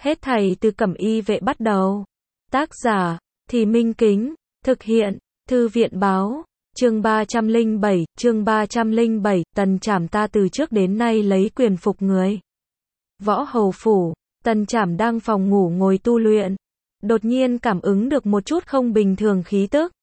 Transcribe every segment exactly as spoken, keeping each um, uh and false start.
Hết thảy từ Cẩm Y vệ bắt đầu. Tác giả, Thì Minh Kính, thực hiện, Thư viện báo, chương ba trăm lẻ bảy, chương ba trăm lẻ bảy, Tần Trảm ta từ trước đến nay lấy quyền phục người. Võ Hầu Phủ, Tần Trảm đang phòng ngủ ngồi tu luyện. Đột nhiên cảm ứng được một chút không bình thường khí tức.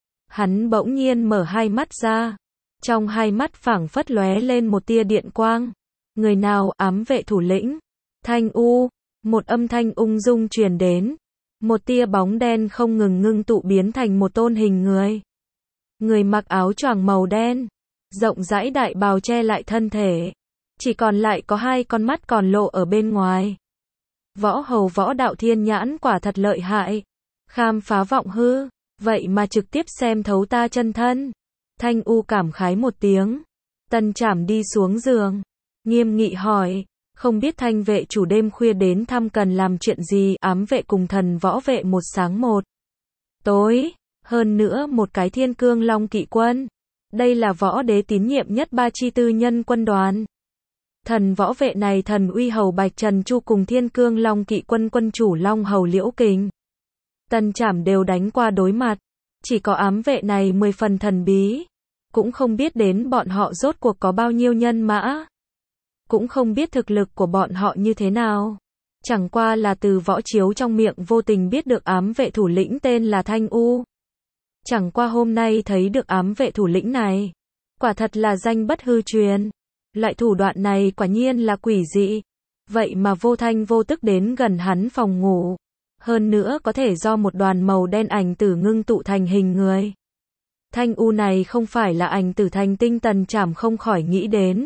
Hắn bỗng nhiên mở hai mắt ra. Trong hai mắt phảng phất lóe lên một tia điện quang. Người nào? Ám vệ thủ lĩnh. Thanh U. Một âm thanh ung dung truyền đến. Một tia bóng đen không ngừng ngưng tụ biến thành một tôn hình người. Người mặc áo choàng màu đen. Rộng rãi đại bào che lại thân thể. Chỉ còn lại có hai con mắt còn lộ ở bên ngoài. Võ Hầu Võ Đạo Thiên Nhãn quả thật lợi hại. Khám phá vọng hư. Vậy mà trực tiếp xem thấu ta chân thân. Thanh U cảm khái một tiếng. Tần Trảm đi xuống giường. Nghiêm nghị hỏi. Không biết Thanh vệ chủ đêm khuya đến thăm cần làm chuyện gì? Ám vệ cùng thần võ vệ một sáng một tối. Hơn nữa một cái Thiên Cương Long kỵ quân. Đây là võ đế tín nhiệm nhất ba chi tư nhân quân đoàn. Thần võ vệ này thần uy hầu Bạch Trần Chu cùng Thiên Cương Long kỵ quân quân chủ Long hầu Liễu Kình. Tần Trảm đều đánh qua đối mặt. Chỉ có ám vệ này mười phần thần bí. Cũng không biết đến bọn họ rốt cuộc có bao nhiêu nhân mã. Cũng không biết thực lực của bọn họ như thế nào. Chẳng qua là từ võ chiếu trong miệng vô tình biết được ám vệ thủ lĩnh tên là Thanh U. Chẳng qua hôm nay thấy được ám vệ thủ lĩnh này. Quả thật là danh bất hư truyền. Loại thủ đoạn này quả nhiên là quỷ dị. Vậy mà vô thanh vô tức đến gần hắn phòng ngủ. Hơn nữa có thể do một đoàn màu đen ảnh tử ngưng tụ thành hình người. Thanh U này không phải là ảnh tử thành tinh. Tần Trảm không khỏi nghĩ đến.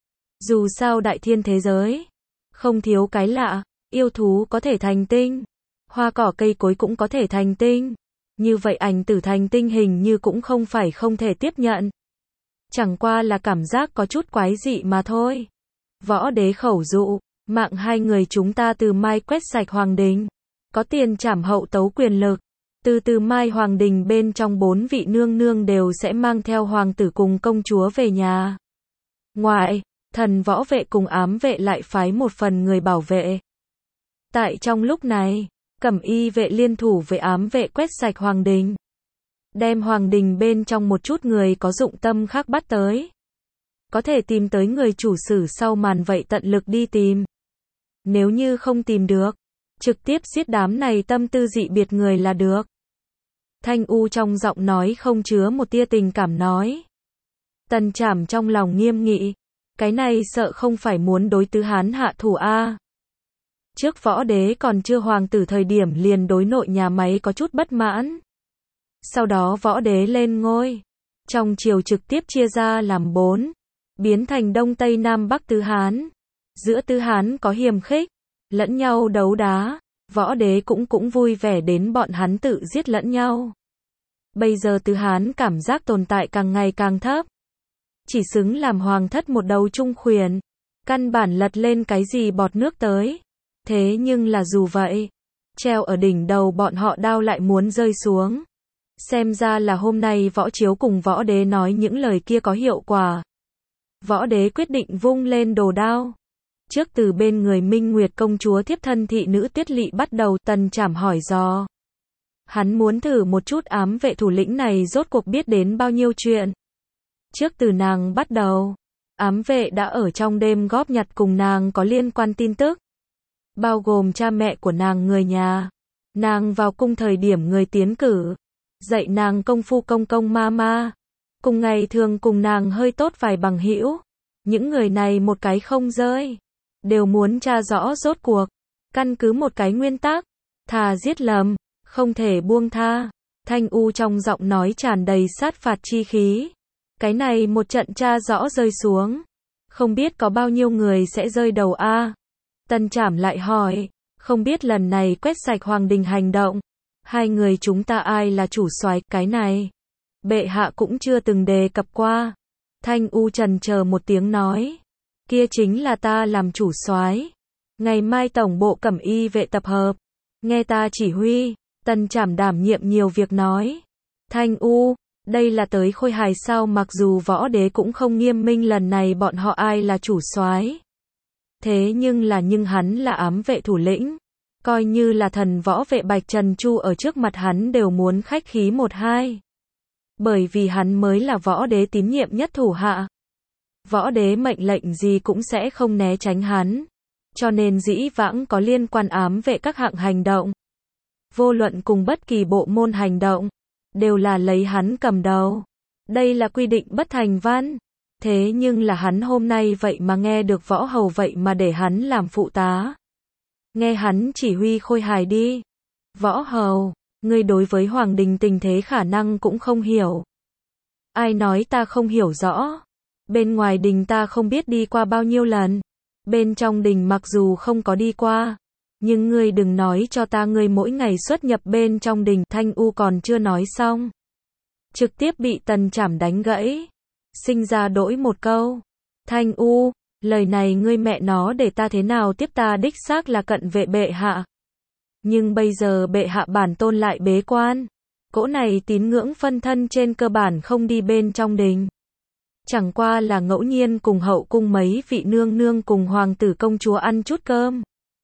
Dù sao đại thiên thế giới. Không thiếu cái lạ. Yêu thú có thể thành tinh. Hoa cỏ cây cối cũng có thể thành tinh. Như vậy ảnh tử thành tinh hình như cũng không phải không thể tiếp nhận. Chẳng qua là cảm giác có chút quái dị mà thôi. Võ đế khẩu dụ. Mạng hai người chúng ta từ mai quét sạch hoàng đình. Có tiền trảm hậu tấu quyền lực. Từ từ mai hoàng đình bên trong bốn vị nương nương đều sẽ mang theo hoàng tử cùng công chúa về nhà. Ngoài, thần võ vệ cùng ám vệ lại phái một phần người bảo vệ. Tại trong lúc này, Cẩm Y vệ liên thủ với ám vệ quét sạch hoàng đình. Đem hoàng đình bên trong một chút người có dụng tâm khác bắt tới. Có thể tìm tới người chủ sử sau màn vậy tận lực đi tìm. Nếu như không tìm được, trực tiếp giết đám này tâm tư dị biệt người là được. Thanh U trong giọng nói không chứa một tia tình cảm nói. Tần Trảm trong lòng nghiêm nghị. Cái này sợ không phải muốn đối tứ hán hạ thủ a. Trước võ đế còn chưa hoàng tử thời điểm liền đối nội nhà máy có chút bất mãn. Sau đó võ đế lên ngôi. Trong triều trực tiếp chia ra làm bốn. Biến thành Đông Tây Nam Bắc tứ hán. Giữa tứ hán có hiềm khích. Lẫn nhau đấu đá. Võ đế cũng cũng vui vẻ đến bọn hắn tự giết lẫn nhau. Bây giờ tứ hán cảm giác tồn tại càng ngày càng thấp. Chỉ xứng làm hoàng thất một đầu trung khuyển. Căn bản lật lên cái gì bọt nước tới. Thế nhưng là dù vậy. Treo ở đỉnh đầu bọn họ đao lại muốn rơi xuống. Xem ra là hôm nay võ chiếu cùng võ đế nói những lời kia có hiệu quả. Võ đế quyết định vung lên đồ đao. Trước từ bên người Minh Nguyệt công chúa thiếp thân thị nữ Tuyết Lỵ bắt đầu. Tần Trảm hỏi dò. Hắn muốn thử một chút ám vệ thủ lĩnh này rốt cuộc biết đến bao nhiêu chuyện. Trước từ nàng bắt đầu, ám vệ đã ở trong đêm góp nhặt cùng nàng có liên quan tin tức. Bao gồm cha mẹ của nàng, người nhà. Nàng vào cung thời điểm người tiến cử. Dạy nàng công phu công công ma ma. Cùng ngày thường cùng nàng hơi tốt vài bằng hữu. Những người này một cái không rơi. Đều muốn tra rõ rốt cuộc. Căn cứ một cái nguyên tắc. Thà giết lầm, không thể buông tha. Thanh U trong giọng nói tràn đầy sát phạt chi khí. Cái này một trận tra rõ rơi xuống. Không biết có bao nhiêu người sẽ rơi đầu a. Tần Trảm lại hỏi. Không biết lần này quét sạch hoàng đình hành động. Hai người chúng ta ai là chủ soái? Cái này bệ hạ cũng chưa từng đề cập qua. Thanh U trần chờ một tiếng nói. Kia chính là ta làm chủ soái. Ngày mai tổng bộ Cẩm Y vệ tập hợp. Nghe ta chỉ huy. Tần Trảm đảm nhiệm nhiều việc nói. Thanh U, đây là tới khôi hài sao? Mặc dù võ đế cũng không nghiêm minh lần này bọn họ ai là chủ soái. Thế nhưng là nhưng hắn là ám vệ thủ lĩnh. Coi như là thần võ vệ Bạch Trần Chu ở trước mặt hắn đều muốn khách khí một hai. Bởi vì hắn mới là võ đế tín nhiệm nhất thủ hạ. Võ đế mệnh lệnh gì cũng sẽ không né tránh hắn. Cho nên dĩ vãng có liên quan ám vệ các hạng hành động. Vô luận cùng bất kỳ bộ môn hành động, đều là lấy hắn cầm đầu. Đây là quy định bất thành văn. Thế nhưng là hắn hôm nay vậy mà nghe được Võ Hầu vậy mà để hắn làm phụ tá. Nghe hắn chỉ huy khôi hài đi. Võ Hầu, ngươi đối với Hoàng Đình tình thế khả năng cũng không hiểu. Ai nói ta không hiểu rõ. Bên ngoài đình ta không biết đi qua bao nhiêu lần. Bên trong đình mặc dù không có đi qua. Nhưng ngươi đừng nói cho ta ngươi mỗi ngày xuất nhập bên trong đình. Thanh U còn chưa nói xong. Trực tiếp bị Tần Trảm đánh gãy. Sinh ra đổi một câu. Thanh U, lời này ngươi mẹ nó để ta thế nào tiếp, ta đích xác là cận vệ bệ hạ. Nhưng bây giờ bệ hạ bản tôn lại bế quan. Cỗ này tín ngưỡng phân thân trên cơ bản không đi bên trong đình. Chẳng qua là ngẫu nhiên cùng hậu cung mấy vị nương nương cùng hoàng tử công chúa ăn chút cơm.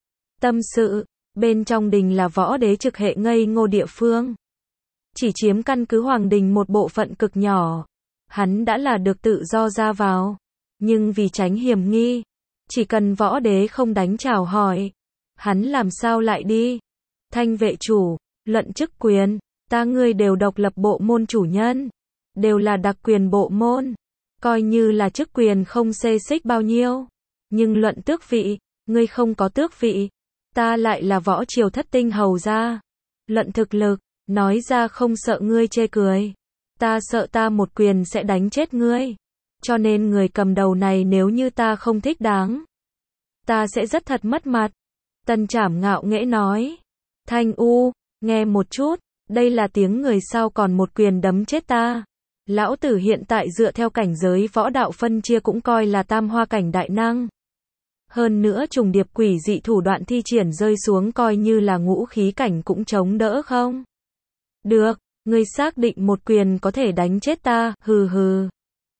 Tâm sự, bên trong đình là võ đế trực hệ ngây ngô địa phương. Chỉ chiếm căn cứ hoàng đình một bộ phận cực nhỏ. Hắn đã là được tự do ra vào. Nhưng vì tránh hiểm nghi, chỉ cần võ đế không đánh chào hỏi, hắn làm sao lại đi. Thanh vệ chủ, luận chức quyền, ta ngươi đều độc lập bộ môn chủ nhân. Đều là đặc quyền bộ môn. Coi như là chức quyền không xê xích bao nhiêu. Nhưng luận tước vị, ngươi không có tước vị. Ta lại là võ triều thất tinh hầu gia. Luận thực lực, nói ra không sợ ngươi chê cười. Ta sợ ta một quyền sẽ đánh chết ngươi. Cho nên người cầm đầu này nếu như ta không thích đáng, ta sẽ rất thật mất mặt. Tần Trảm ngạo nghễ nói. Thanh U, nghe một chút, đây là tiếng người sao còn một quyền đấm chết ta. Lão tử hiện tại dựa theo cảnh giới võ đạo phân chia cũng coi là tam hoa cảnh đại năng. Hơn nữa trùng điệp quỷ dị thủ đoạn thi triển rơi xuống coi như là ngũ khí cảnh cũng chống đỡ không? Được, ngươi xác định một quyền có thể đánh chết ta, hừ hừ.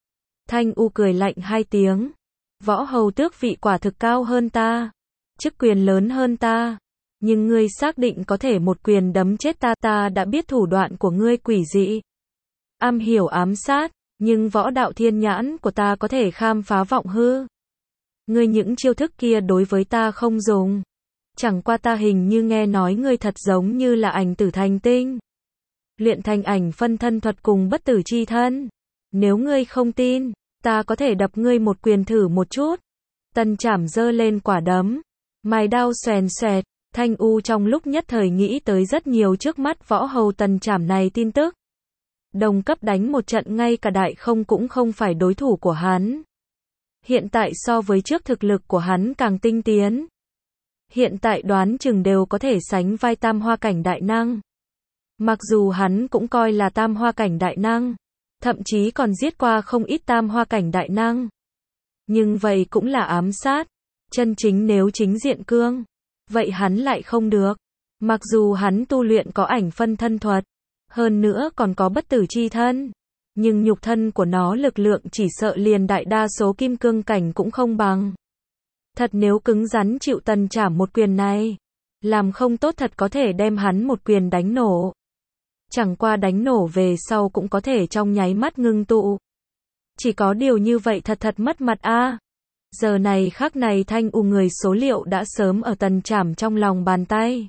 Thanh U cười lạnh hai tiếng. Võ hầu tước vị quả thực cao hơn ta. Chức quyền lớn hơn ta. Nhưng ngươi xác định có thể một quyền đấm chết ta, ta đã biết thủ đoạn của ngươi quỷ dị. Am hiểu ám sát, nhưng võ đạo thiên nhãn của ta có thể khám phá vọng hư. Ngươi những chiêu thức kia đối với ta không dùng. Chẳng qua ta hình như nghe nói ngươi thật giống như là ảnh tử thành tinh. Luyện thành ảnh phân thân thuật cùng bất tử chi thân. Nếu ngươi không tin, ta có thể đập ngươi một quyền thử một chút. Tần Trảm giơ lên quả đấm. Mài đao xoèn xoẹt. Thanh U trong lúc nhất thời nghĩ tới rất nhiều trước mắt võ hầu Tần Trảm này tin tức. Đồng cấp đánh một trận ngay cả đại không cũng không phải đối thủ của hắn. Hiện tại so với trước thực lực của hắn càng tinh tiến. Hiện tại đoán chừng đều có thể sánh vai tam hoa cảnh đại năng. Mặc dù hắn cũng coi là tam hoa cảnh đại năng. Thậm chí còn giết qua không ít tam hoa cảnh đại năng. Nhưng vậy cũng là ám sát. Chân chính nếu chính diện cương. Vậy hắn lại không được. Mặc dù hắn tu luyện có ảnh phân thân thuật. Hơn nữa còn có bất tử chi thân. Nhưng nhục thân của nó lực lượng chỉ sợ liền đại đa số kim cương cảnh cũng không bằng. Thật nếu cứng rắn chịu Tần Trảm một quyền này. Làm không tốt thật có thể đem hắn một quyền đánh nổ. Chẳng qua đánh nổ về sau cũng có thể trong nháy mắt ngưng tụ. Chỉ có điều như vậy thật thật mất mặt a. À. Giờ này khắc này Thanh U người số liệu đã sớm ở Tần Trảm trong lòng bàn tay.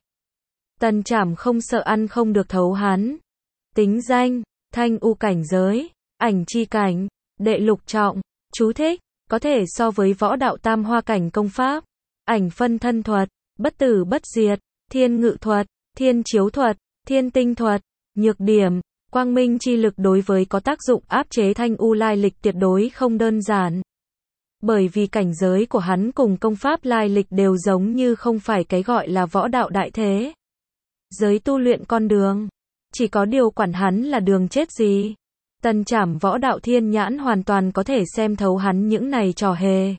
Tần Trảm không sợ ăn không được thấu hắn. Tính danh, Thanh U cảnh giới, ảnh chi cảnh, đệ lục trọng, chú thích, có thể so với võ đạo tam hoa cảnh công pháp, ảnh phân thân thuật, bất tử bất diệt, thiên ngự thuật, thiên chiếu thuật, thiên tinh thuật, nhược điểm, quang minh chi lực đối với có tác dụng áp chế Thanh U lai lịch tuyệt đối không đơn giản. Bởi vì cảnh giới của hắn cùng công pháp lai lịch đều giống như không phải cái gọi là võ đạo đại thế. Giới tu luyện con đường. Chỉ có điều quản hắn là đường chết gì. Tần Trảm võ đạo thiên nhãn hoàn toàn có thể xem thấu hắn những này trò hề.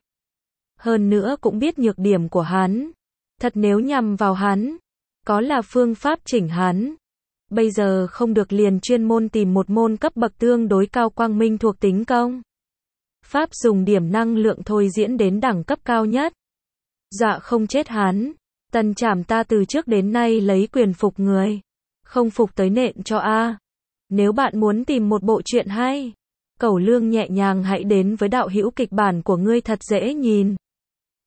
Hơn nữa cũng biết nhược điểm của hắn. Thật nếu nhằm vào hắn. Có là phương pháp chỉnh hắn. Bây giờ không được liền chuyên môn tìm một môn cấp bậc tương đối cao quang minh thuộc tính công. Pháp dùng điểm năng lượng thôi diễn đến đẳng cấp cao nhất. Dọa không chết hắn. Tần Trảm ta từ trước đến nay lấy quyền phục người, không phục tới nện cho a. Nếu bạn muốn tìm một bộ truyện hay, Cẩu Lương nhẹ nhàng hãy đến với đạo hữu kịch bản của ngươi thật dễ nhìn.